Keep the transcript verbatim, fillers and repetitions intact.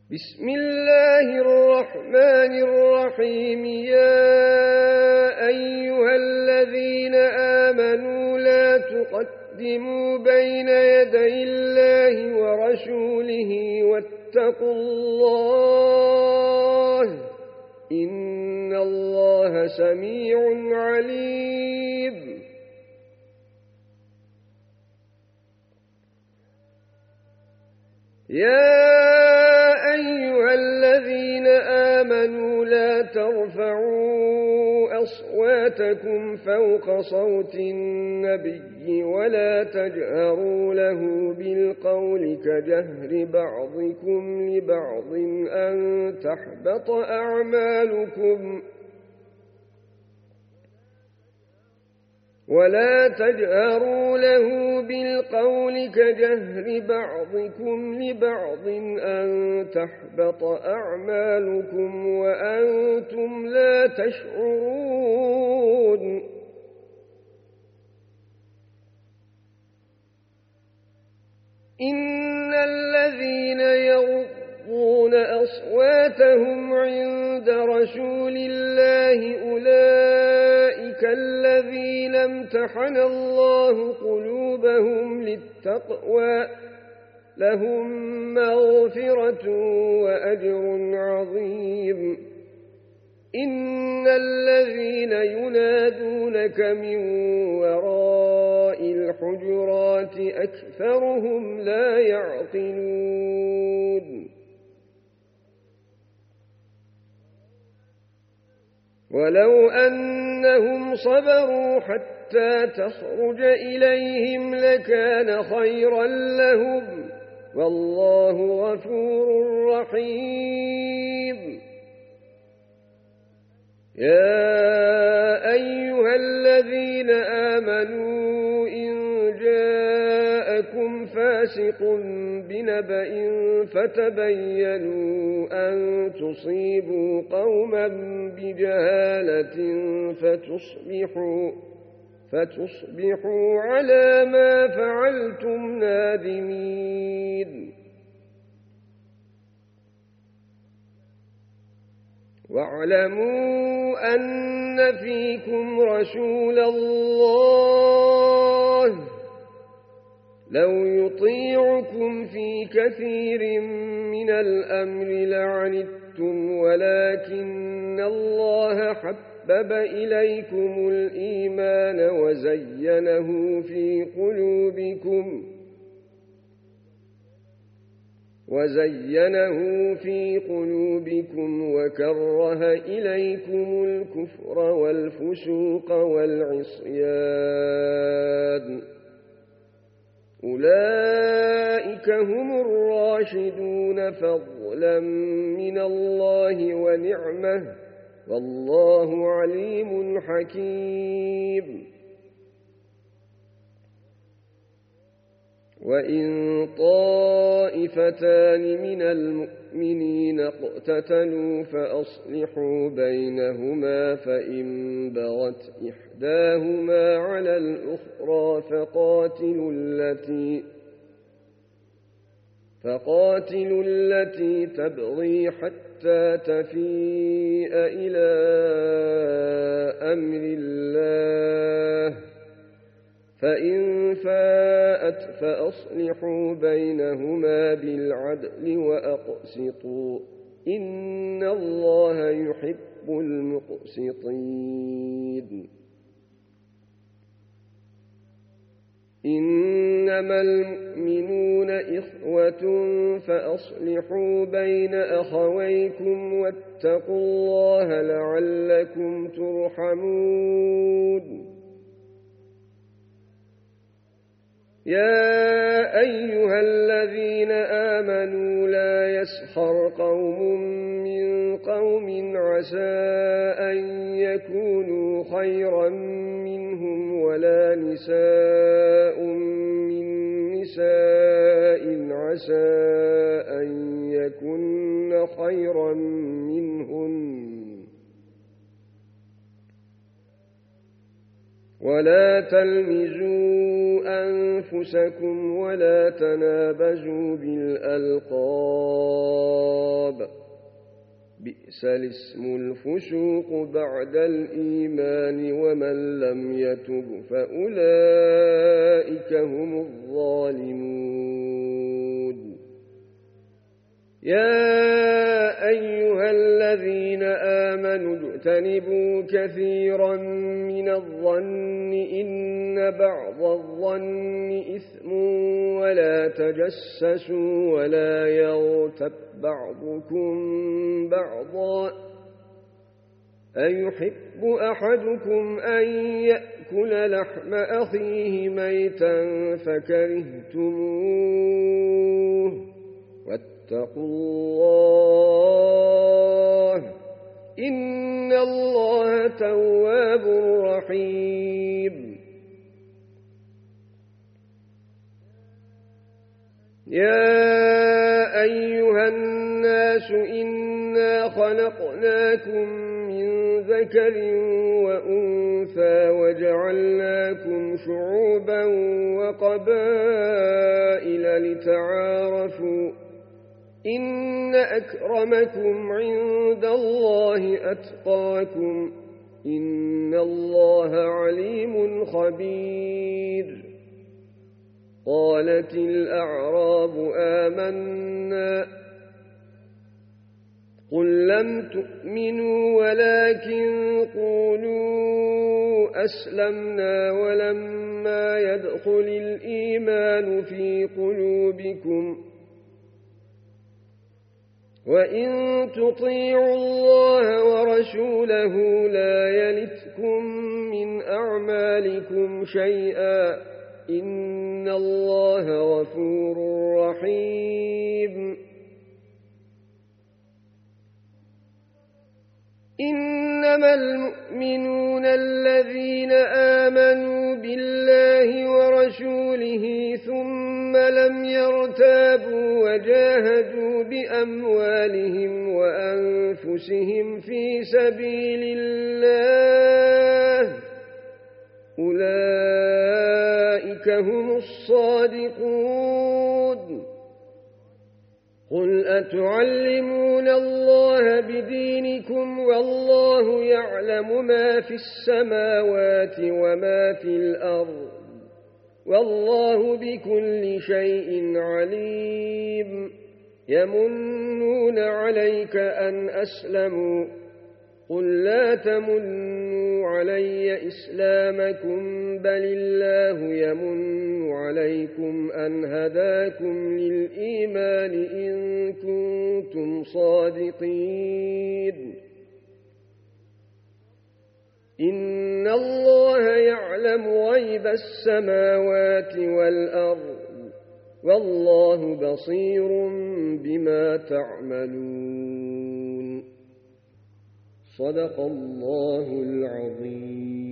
بسم الله الرحمن الرحيم. يا أيها الذين آمنوا لا تقدموا بين يدي الله ورسوله واتقوا الله إن الله سميع عليم. يا أيها الذين آمنوا لا ترفعوا أصواتكم فوق صوت النبي ولا تجهروا له بالقول كجهر بعضكم لبعض أن تحبط أعمالكم ولا تجهروا له بالقول كجهر بعضكم لبعض أن تحبط أعمالكم وأنتم لا تشعرون. إن الذين يغضون أصواتهم عند رسول الله أولئك الذين امتحن الله قلوبهم للتقوى لهم مغفرة وأجر عظيم. إن الذين ينادونك من وراء الحجرات أكثرهم لا يعقلون. ولو أنهم صبروا حتى تخرج إليهم لكان خيرا لهم والله غفور رحيم. يا أيها الذين آمنوا إن جاءكم فاسق بنبأ فتبينوا أن تصيبوا قوما بجهالة فتصبحوا, فتصبحوا على ما فعلتم نادمين. واعلموا أن فيكم رسول الله لو يطيعكم في كثير من الأمر لعنتم ولكن الله حبب إليكم الإيمان وزينه في قلوبكم وزينه في قلوبكم وكره إليكم الكفر والفسوق والعصيان أولئك هم الراشدون فضلا من الله ونعمه والله عليم حكيم. وإن طائفتان من المؤمنين اقتتلوا فأصلحوا بينهما فإن بغت إحداهما على الأخرى فقاتلوا التي فقاتلوا التي تبغي حتى تفيء إلى أمر الله فإن فاءت فأصلحوا بينهما بالعدل وأقسطوا إن الله يحب المقسطين. إنما المؤمنون إخوة فأصلحوا بين أخويكم واتقوا الله لعلكم ترحمون. يا أيها الذين آمنوا لا يسخر قوم من قوم عسى أن يكونوا خيرا منهم ولا نساء من نساء عسى أن يكن خيرا منهن ولا تلمزوا أنفسكم ولا تنابزوا بالألقاب بئس الاسم الفسوق بعد الإيمان ومن لم يتب فأولئك هم الظالمون يا أيها الذين آمنوا اجتنبوا كثيرا من الظن إن بعض الظن إثم ولا تجسسوا ولا يغتب بعضكم بعضا أيحب أحدكم أن يأكل لحم أخيه ميتا فكرهتموه واتقوا الله إن الله تواب رحيم يا أيها الناس إنا خلقناكم من ذكر وأنثى وجعلناكم شعوبا وقبائل لتعارفوا إن أكرمكم عند الله أتقاكم إن الله عليم خبير قالت الأعراب آمنا قل لم تؤمنوا ولكن قولوا أسلمنا ولما يدخل الإيمان في قلوبكم وإن تطيعوا الله ورسوله لا يلتكم من أعمالكم شيئا إن الله غفور رحيم إنما المؤمنون الذين آمنوا بالله ورسوله ثم لم يرتابوا وجاهدوا بأموالهم وأنفسهم في سبيل الله أولئك هم الصادقون قل أتعلمون الله بدينكم والله يعلم ما في السماوات وما في الأرض والله بكل شيء عليم يمنون عليك أن أسلموا قل لا تمنوا علي إسلامكم بل الله يمن عليكم أن هداكم للإيمان إن كنتم صادقين إن الله يعلم غيب السماوات والأرض والله بصير بما تعملون صدق الله العظيم